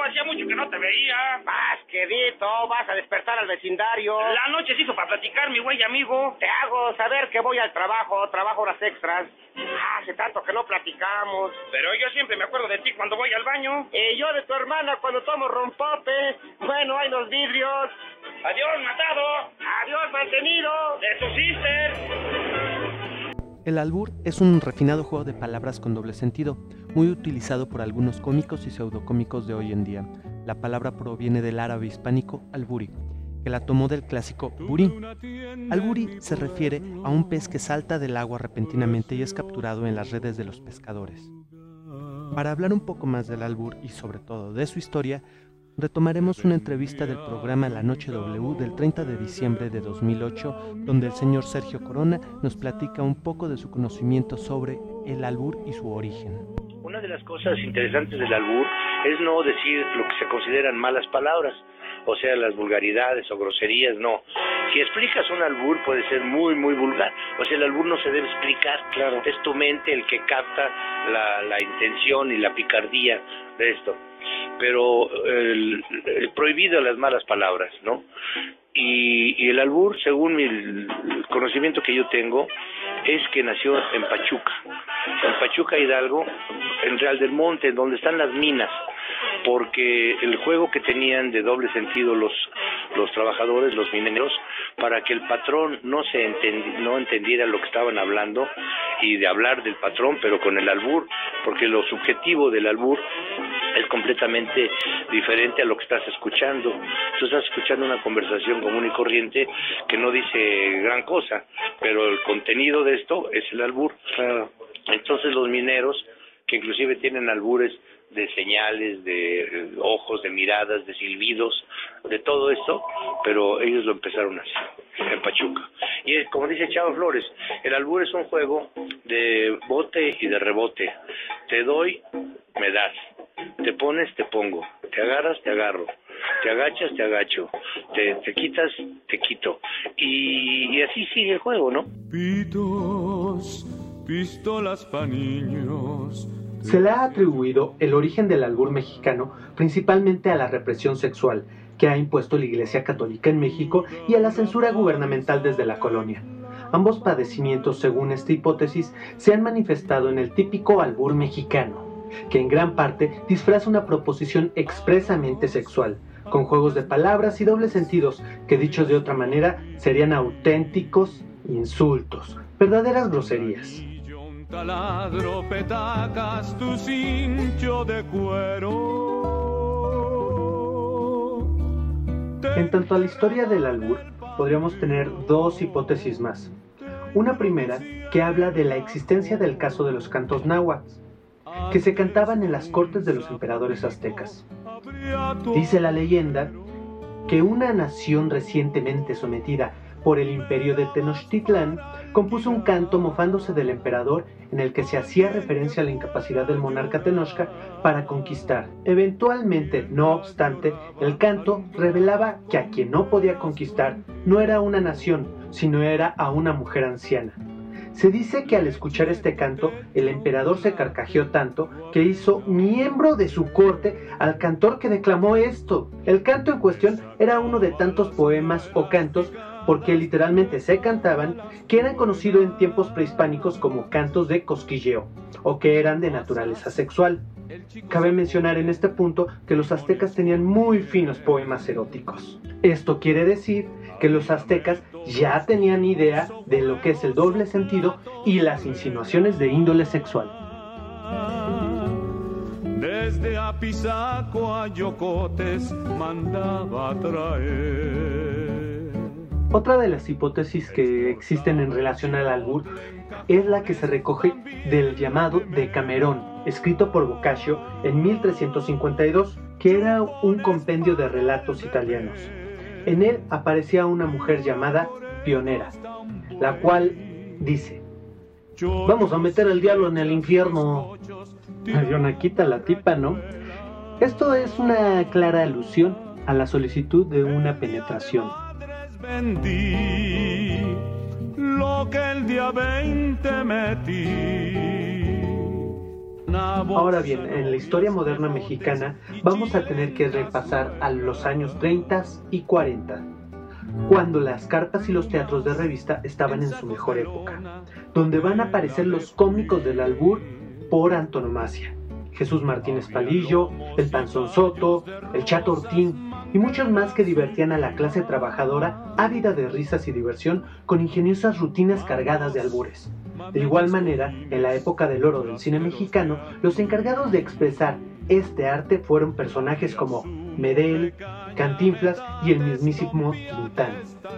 hacía mucho que no te veía. Vas, quedito, vas a despertar al vecindario. La noche se hizo para platicar, mi güey amigo. Te hago saber que voy al trabajo horas extras. Hace tanto que no platicamos. Pero yo siempre me acuerdo de ti cuando voy al baño. Y yo de tu hermana cuando tomo rompope. Bueno, hay los vidrios. Adiós, matado. Adiós, mantenido. De tu sister. El albur es un refinado juego de palabras con doble sentido, muy utilizado por algunos cómicos y pseudocómicos de hoy en día. La palabra proviene del árabe hispánico alburi, que la tomó del clásico burí. Alburi se refiere a un pez que salta del agua repentinamente y es capturado en las redes de los pescadores. Para hablar un poco más del albur y sobre todo de su historia, retomaremos una entrevista del programa La Noche W del 30 de diciembre de 2008, donde el señor Sergio Corona nos platica un poco de su conocimiento sobre el albur y su origen. Una de las cosas interesantes del albur es no decir lo que se consideran malas palabras, o sea, las vulgaridades o groserías, no. Si explicas un albur puede ser muy, muy vulgar, o sea, el albur no se debe explicar, claro. Es tu mente el que capta la intención y la picardía de esto. Pero el prohibido las malas palabras, ¿no? Y el albur, según el conocimiento que yo tengo, es que nació en Pachuca Hidalgo, en Real del Monte, donde están las minas, porque el juego que tenían de doble sentido los trabajadores, los mineros, para que el patrón no entendiera lo que estaban hablando, y de hablar del patrón, pero con el albur, porque lo subjetivo del albur es completamente diferente a lo que estás escuchando. Tú estás escuchando una conversación común y corriente que no dice gran cosa, pero el contenido de esto es el albur. Entonces los mineros, que inclusive tienen albures de señales, de ojos, de miradas, de silbidos, de todo esto, pero ellos lo empezaron así, en Pachuca. Y es, como dice Chavo Flores, el albur es un juego de bote y de rebote. Te doy, me das. Te pones, te pongo. Te agarras, te agarro. Te agachas, te agacho. Te quitas, te quito. Y así sigue el juego, ¿no? Pitos, pistolas pa' niños. Se le ha atribuido el origen del albur mexicano principalmente a la represión sexual que ha impuesto la Iglesia Católica en México y a la censura gubernamental desde la colonia. Ambos padecimientos, según esta hipótesis, se han manifestado en el típico albur mexicano, que en gran parte disfraza una proposición expresamente sexual, con juegos de palabras y dobles sentidos que, dichos de otra manera, serían auténticos insultos, verdaderas groserías. Taladro, petacas, tu cincho de cuero. En tanto a la historia del albur, podríamos tener dos hipótesis más. Una primera, que habla de la existencia del caso de los cantos náhuatl, que se cantaban en las cortes de los emperadores aztecas. Dice la leyenda que una nación recientemente sometida por el imperio de Tenochtitlán compuso un canto mofándose del emperador en el que se hacía referencia a la incapacidad del monarca Tenochca para conquistar. Eventualmente, no obstante, el canto revelaba que a quien no podía conquistar no era una nación, sino era a una mujer anciana. Se dice que al escuchar este canto, el emperador se carcajeó tanto que hizo miembro de su corte al cantor que declamó esto. El canto en cuestión era uno de tantos poemas o cantos, porque literalmente se cantaban, que eran conocidos en tiempos prehispánicos como cantos de cosquilleo, o que eran de naturaleza sexual. Cabe mencionar en este punto que los aztecas tenían muy finos poemas eróticos. Esto quiere decir que los aztecas ya tenían idea de lo que es el doble sentido y las insinuaciones de índole sexual. Desde Apizaco a Yocotes mandaba a traer. Otra de las hipótesis que existen en relación al albur es la que se recoge del llamado Decamerón, escrito por Boccaccio en 1352, que era un compendio de relatos italianos. En él aparecía una mujer llamada Pionera, la cual dice: "Vamos a meter al diablo en el infierno". Quita la tipa, ¿no? Esto es una clara alusión a la solicitud de una penetración. Vendí lo que el día 20 metí. Ahora bien, en la historia moderna mexicana vamos a tener que repasar a los años 30 y 40, cuando las carpas y los teatros de revista estaban en su mejor época, donde van a aparecer los cómicos del albur por antonomasia: Jesús Martínez Palillo, el Panzón Soto, el Chato Ortín y muchos más que divertían a la clase trabajadora ávida de risas y diversión con ingeniosas rutinas cargadas de albures. De igual manera, en la época del oro del cine mexicano, los encargados de expresar este arte fueron personajes como Medel, Cantinflas y el mismísimo Tintán.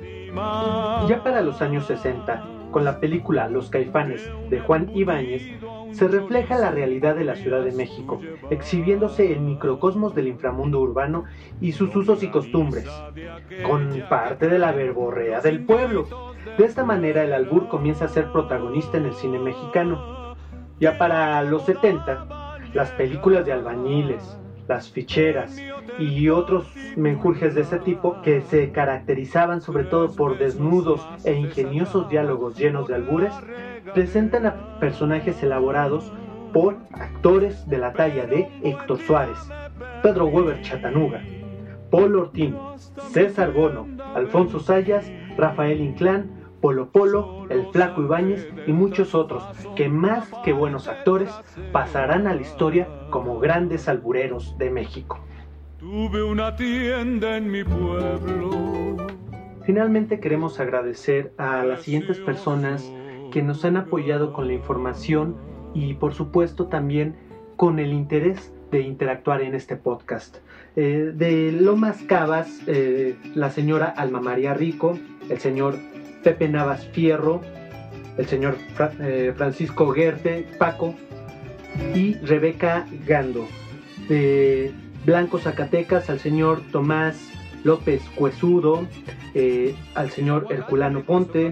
Ya para los años 60, con la película Los Caifanes de Juan Ibáñez, se refleja la realidad de la Ciudad de México, exhibiéndose el microcosmos del inframundo urbano y sus usos y costumbres, con parte de la verborrea del pueblo. De esta manera el albur comienza a ser protagonista en el cine mexicano. Ya para los 70, las películas de albañiles, las ficheras y otros menjurjes de ese tipo, que se caracterizaban sobre todo por desnudos e ingeniosos diálogos llenos de albures, presentan a personajes elaborados por actores de la talla de Héctor Suárez, Pedro Weber Chatanuga, Paul Ortín, César Bono, Alfonso Sayas, Rafael Inclán, Polo Polo, el Flaco Ibáñez y muchos otros que, más que buenos actores, pasarán a la historia como grandes albureros de México. Tuve una tienda en mi pueblo. Finalmente queremos agradecer a las siguientes personas que nos han apoyado con la información y por supuesto también con el interés de interactuar en este podcast. De Lomas Cabas, la señora Alma María Rico, el señor Pepe Navas Fierro, el señor Francisco Guerte, Paco y Rebeca Gando. De Blanco Zacatecas, al señor Tomás López Cuesudo, al señor Herculano Ponte,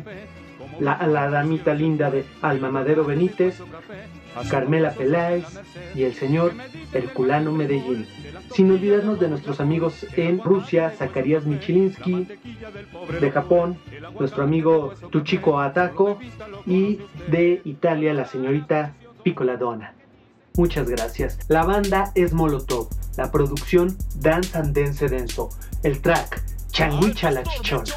a la damita linda de Alma Madero Benítez, Carmela Peláez y el señor Herculano Medellín. Sin olvidarnos de nuestros amigos en Rusia, Zacarías Michilinsky, de Japón, nuestro amigo Tuchiko Atako, y de Italia, la señorita Piccola Donna. Muchas gracias. La banda es Molotov, la producción Dance and Dance Denso, el track Changuicha la Chichona.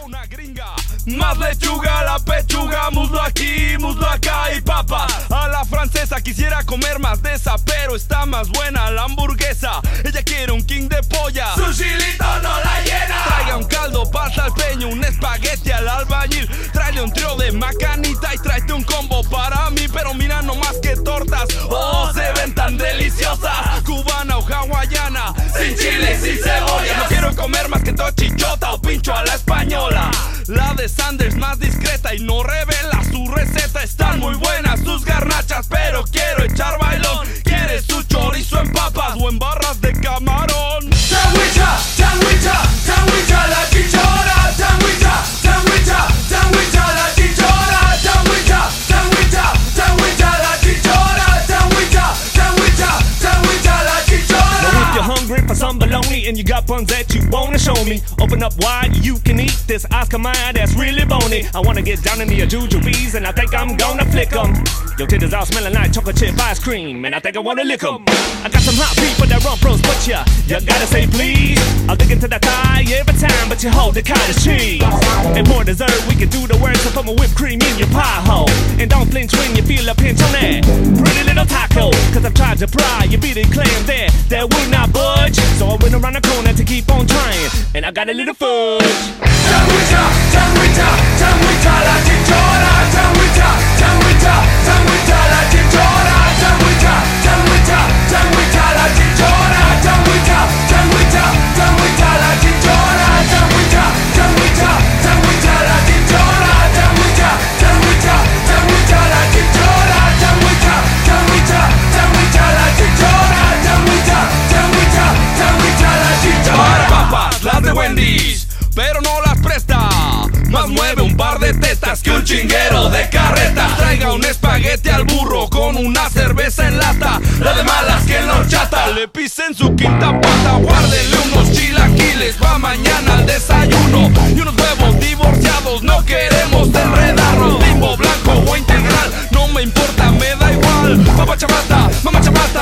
Más lechuga, la pechuga, muslo aquí, muslo acá y papas. A la francesa quisiera comer más de esa, pero está más buena la hamburguesa. Ella quiere un king de polla, su chilito no la llena. Traiga un caldo para salteño, un espagueti al albañil. Tráele un trío de macanita y tráete un combo para mí. Pero mira nomás que tortas, oh, se ven tan deliciosas. Cubana o hawaiana, sin chile, sin cebolla. No quiero comer más que tochichota o pincho a la española. La de Sanders más discreta y no revela su receta. Están muy buenas sus garnachas, pero quiero echar bailón. ¿Quieres su chorizo en papas o en barras de camarón? Sandwicha, sandwicha, sandwicha la chichona. Sandwicha, sandwicha, sandwicha la chichona. Sandwicha, sandwicha, sandwicha la chichona. Sandwicha, sandwicha, sandwicha la chichona. Now if you're hungry for some bologna and you got buns that you wanna show me, open up wide, you can eat this Oscar Mayer that's really bony. I wanna get down into your jujubes and I think I'm gonna flick 'em. Your titties all smelling like chocolate chip ice cream and I think I wanna lick 'em. I got some hot beef for that rump roast, but you gotta say please. I'll dig into that thigh every time, but you hold the cottage cheese. And for dessert, we can do the work, so put my whipped cream in your pie hole. And don't flinch when you feel a pinch on that pretty little taco, cause I've tried to pry, you beat it clam there, that would not budge. So I went around the corner to keep on trying, and I got a little fudge. Sandwicha, sandwicha, sandwicha la chichona. Sandwicha, sandwicha, sandwicha la chichona. Sandwicha, sandwicha, sandwicha la chichona. Sandwicha, sandwicha, sandwicha la chichona. Sandwicha, sandwicha, sandwicha la chichona. Sandwicha, sandwicha, sandwicha la chichona. Sandwicha, sandwicha, sandwicha la chichona. Sandwicha, sandwicha, sandwicha la chichona. Papas, las de Wendy's, pero no las presta. Más mueve un par de tetas que un chinguero de carreta. Traiga un espagueti al burro con una cerveza en lata. La de malas que no chata, le pisen su quinta pata. Guárdele unos chilaquiles pa' mañana al desayuno y unos huevos divorciados, no queremos enredarnos. Limbo blanco o integral, no me importa, me da igual. Mamá chamata,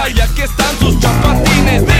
Y aquí están sus chapatines.